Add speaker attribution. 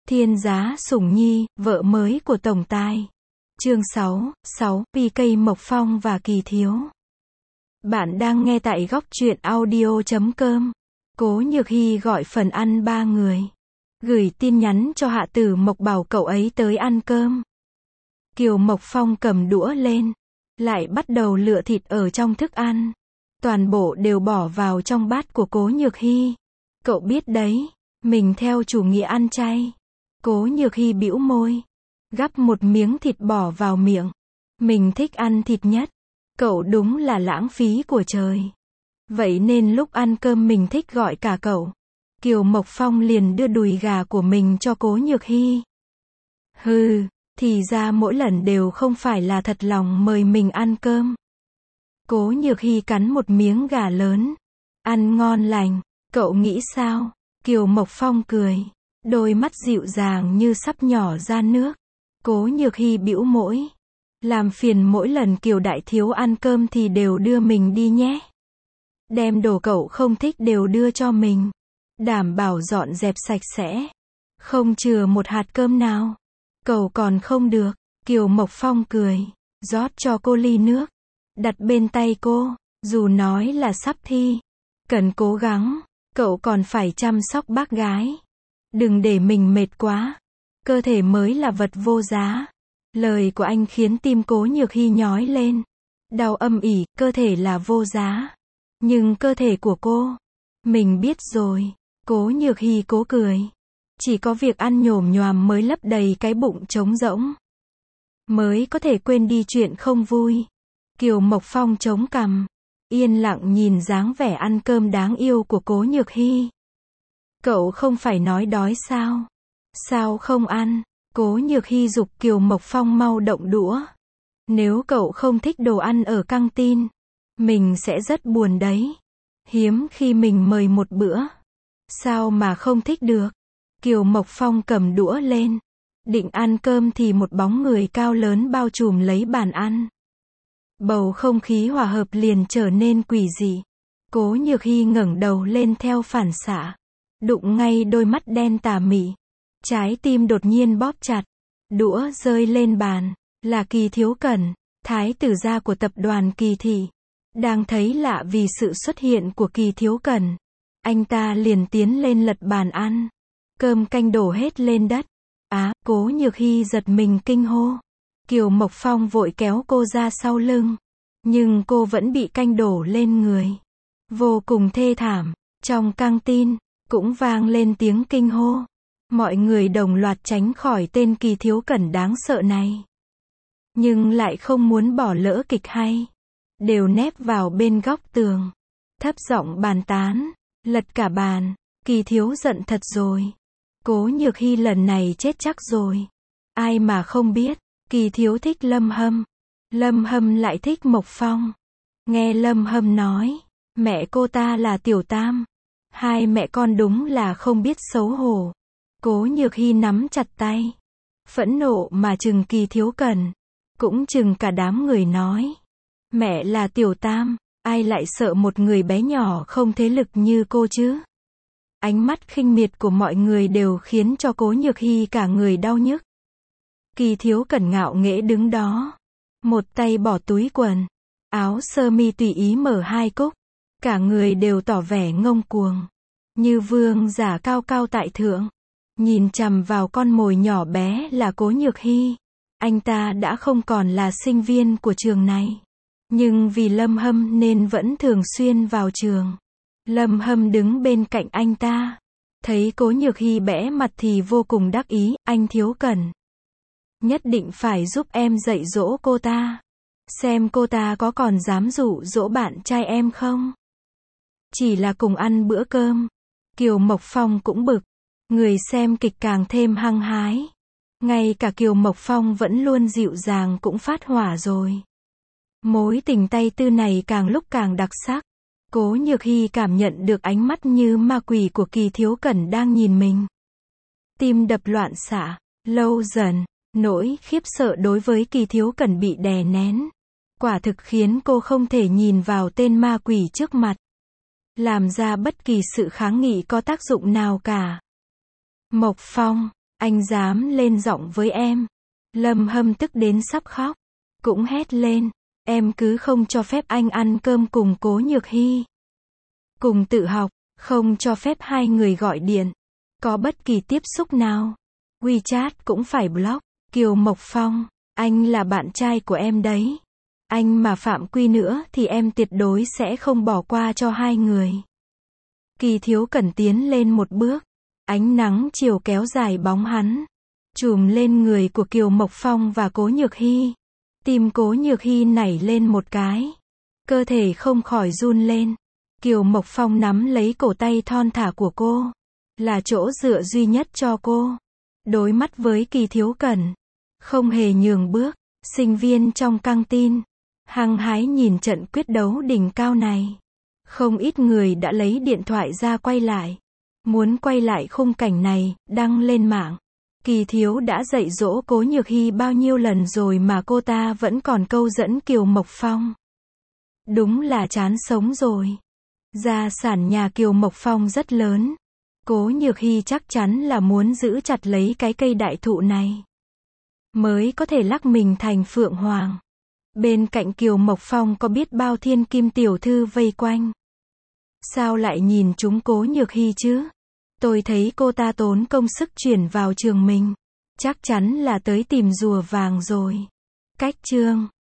Speaker 1: Thiên Giá Sủng Nhi, vợ mới của Tổng Tài. Chương 6, PK Mộc Phong và Kỳ Thiếu. Bạn đang nghe tại góc truyện audio.com. Cố Nhược Hy gọi phần ăn 3 người. Gửi tin nhắn cho Hạ Tử Mộc bảo cậu ấy tới ăn cơm. Kiều Mộc Phong cầm đũa lên, lại bắt đầu lựa thịt ở trong thức ăn. Toàn bộ đều bỏ vào trong bát của Cố Nhược Hy. Cậu biết đấy, mình theo chủ nghĩa ăn chay. Cố Nhược Hy bĩu môi, gắp một miếng thịt bỏ vào miệng. Mình thích ăn thịt nhất. Cậu đúng là lãng phí của trời. Vậy nên lúc ăn cơm mình thích gọi cả cậu. Kiều Mộc Phong liền đưa đùi gà của mình cho Cố Nhược Hy. Hừ, thì ra mỗi lần đều không phải là thật lòng mời mình ăn cơm. Cố Nhược Hy cắn một miếng gà lớn. Ăn ngon lành, cậu nghĩ sao? Kiều Mộc Phong cười, đôi mắt dịu dàng như sắp nhỏ ra nước. Cố Nhược Hy bĩu môi. Làm phiền mỗi lần Kiều đại thiếu ăn cơm thì đều đưa mình đi nhé. Đem đồ cậu không thích đều đưa cho mình. Đảm bảo dọn dẹp sạch sẽ. Không chừa một hạt cơm nào. Cậu còn không được. Kiều Mộc Phong cười, rót cho cô ly nước. Đặt bên tay cô, dù nói là sắp thi. Cần cố gắng, cậu còn phải chăm sóc bác gái. Đừng để mình mệt quá. Cơ thể mới là vật vô giá. Lời của anh khiến tim Cố Nhược Hy nhói lên. Đau âm ỉ, cơ thể là vô giá. Nhưng cơ thể của cô, mình biết rồi. Cố Nhược Hy cố cười. Chỉ có việc ăn nhổm nhoàm mới lấp đầy cái bụng trống rỗng. Mới có thể quên đi chuyện không vui. Kiều Mộc Phong chống cằm, yên lặng nhìn dáng vẻ ăn cơm đáng yêu của Cố Nhược Hy. Cậu không phải nói đói sao? Sao không ăn? Cố Nhược Hy giục Kiều Mộc Phong mau động đũa. Nếu cậu không thích đồ ăn ở căng tin, mình sẽ rất buồn đấy. Hiếm khi mình mời một bữa. Sao mà không thích được? Kiều Mộc Phong cầm đũa lên. Định ăn cơm thì một bóng người cao lớn bao trùm lấy bàn ăn. Bầu không khí hòa hợp liền trở nên quỷ dị. Cố Nhược Hy ngẩng đầu lên theo phản xạ. Đụng ngay đôi mắt đen tà mị. Trái tim đột nhiên bóp chặt. Đũa rơi lên bàn. Là Kỳ Thiếu Cẩn, thái tử gia của tập đoàn Kỳ Thị. Đang thấy lạ vì sự xuất hiện của Kỳ Thiếu Cẩn. Anh ta liền tiến lên lật bàn ăn. Cơm canh đổ hết lên đất. Cố Nhược Hy giật mình kinh hô. Kiều Mộc Phong vội kéo cô ra sau lưng. Nhưng cô vẫn bị canh đổ lên người. Vô cùng thê thảm. Trong căng tin, cũng vang lên tiếng kinh hô. Mọi người đồng loạt tránh khỏi tên Kỳ Thiếu Cẩn đáng sợ này. Nhưng lại không muốn bỏ lỡ kịch hay. Đều nép vào bên góc tường. Thấp giọng bàn tán. Lật cả bàn. Kỳ Thiếu giận thật rồi. Cố Nhược Hy lần này chết chắc rồi. Ai mà không biết. Kỳ Thiếu thích Lâm Hâm. Lâm Hâm lại thích Mộc Phong. Nghe Lâm Hâm nói, mẹ cô ta là Tiểu Tam. Hai mẹ con đúng là không biết xấu hổ. Cố Nhược Hy nắm chặt tay. Phẫn nộ mà chừng Kỳ Thiếu Cẩn. Cũng chừng cả đám người nói. Mẹ là Tiểu Tam, ai lại sợ một người bé nhỏ không thế lực như cô chứ? Ánh mắt khinh miệt của mọi người đều khiến cho Cố Nhược Hy cả người đau nhức. Kỳ Thiếu Cẩn ngạo nghễ đứng đó. Một tay bỏ túi quần. Áo sơ mi tùy ý mở hai cúc. Cả người đều tỏ vẻ ngông cuồng. Như vương giả cao cao tại thượng. Nhìn chằm vào con mồi nhỏ bé là Cố Nhược Hy. Anh ta đã không còn là sinh viên của trường này. Nhưng vì Lâm Hâm nên vẫn thường xuyên vào trường. Lâm Hâm đứng bên cạnh anh ta. Thấy Cố Nhược Hy bẽ mặt thì vô cùng đắc ý. Anh Thiếu Cẩn, nhất định phải giúp em dạy dỗ cô ta. Xem cô ta có còn dám dụ dỗ bạn trai em không? Chỉ là cùng ăn bữa cơm. Kiều Mộc Phong cũng bực. Người xem kịch càng thêm hăng hái. Ngay cả Kiều Mộc Phong vẫn luôn dịu dàng cũng phát hỏa rồi. Mối tình tay tư này càng lúc càng đặc sắc. Cố Nhược Hy cảm nhận được ánh mắt như ma quỷ của Kỳ Thiếu Cẩn đang nhìn mình. Tim đập loạn xạ. Lâu dần, nỗi khiếp sợ đối với Kỳ Thiếu Cẩn bị đè nén. Quả thực khiến cô không thể nhìn vào tên ma quỷ trước mặt. Làm ra bất kỳ sự kháng nghị có tác dụng nào cả. Mộc Phong, Anh dám lên giọng với em. Lâm Hâm tức đến sắp khóc. Cũng hét lên. Em cứ không cho phép anh ăn cơm cùng Cố Nhược Hy. Cùng tự học, không cho phép hai người gọi điện. Có bất kỳ tiếp xúc nào. WeChat cũng phải block. Kiều Mộc Phong, anh là bạn trai của em đấy. Anh mà phạm quy nữa thì em tuyệt đối sẽ không bỏ qua cho hai người. Kỳ Thiếu Cẩn tiến lên một bước. Ánh nắng chiều kéo dài bóng hắn. Chùm lên người của Kiều Mộc Phong và Cố Nhược Hy. Tim Cố Nhược Hy nảy lên một cái. Cơ thể không khỏi run lên. Kiều Mộc Phong nắm lấy cổ tay thon thả của cô. Là chỗ dựa duy nhất cho cô. Đối mắt với Kỳ Thiếu Cẩn. Không hề nhường bước. Sinh viên trong căng tin. Hăng hái nhìn trận quyết đấu đỉnh cao này. Không ít người đã lấy điện thoại ra quay lại. Muốn quay lại khung cảnh này, đăng lên mạng. Kỳ Thiếu đã dạy dỗ Cố Nhược Hy bao nhiêu lần rồi mà cô ta vẫn còn câu dẫn Kiều Mộc Phong. Đúng là chán sống rồi. Gia sản nhà Kiều Mộc Phong rất lớn. Cố Nhược Hy chắc chắn là muốn giữ chặt lấy cái cây đại thụ này. Mới có thể lắc mình thành Phượng Hoàng. Bên cạnh Kiều Mộc Phong có biết bao thiên kim tiểu thư vây quanh. Sao lại nhìn chúng Cố Nhược Hy chứ? Tôi thấy cô ta tốn công sức chuyển vào trường mình. Chắc chắn là tới tìm rùa vàng rồi. Cách chương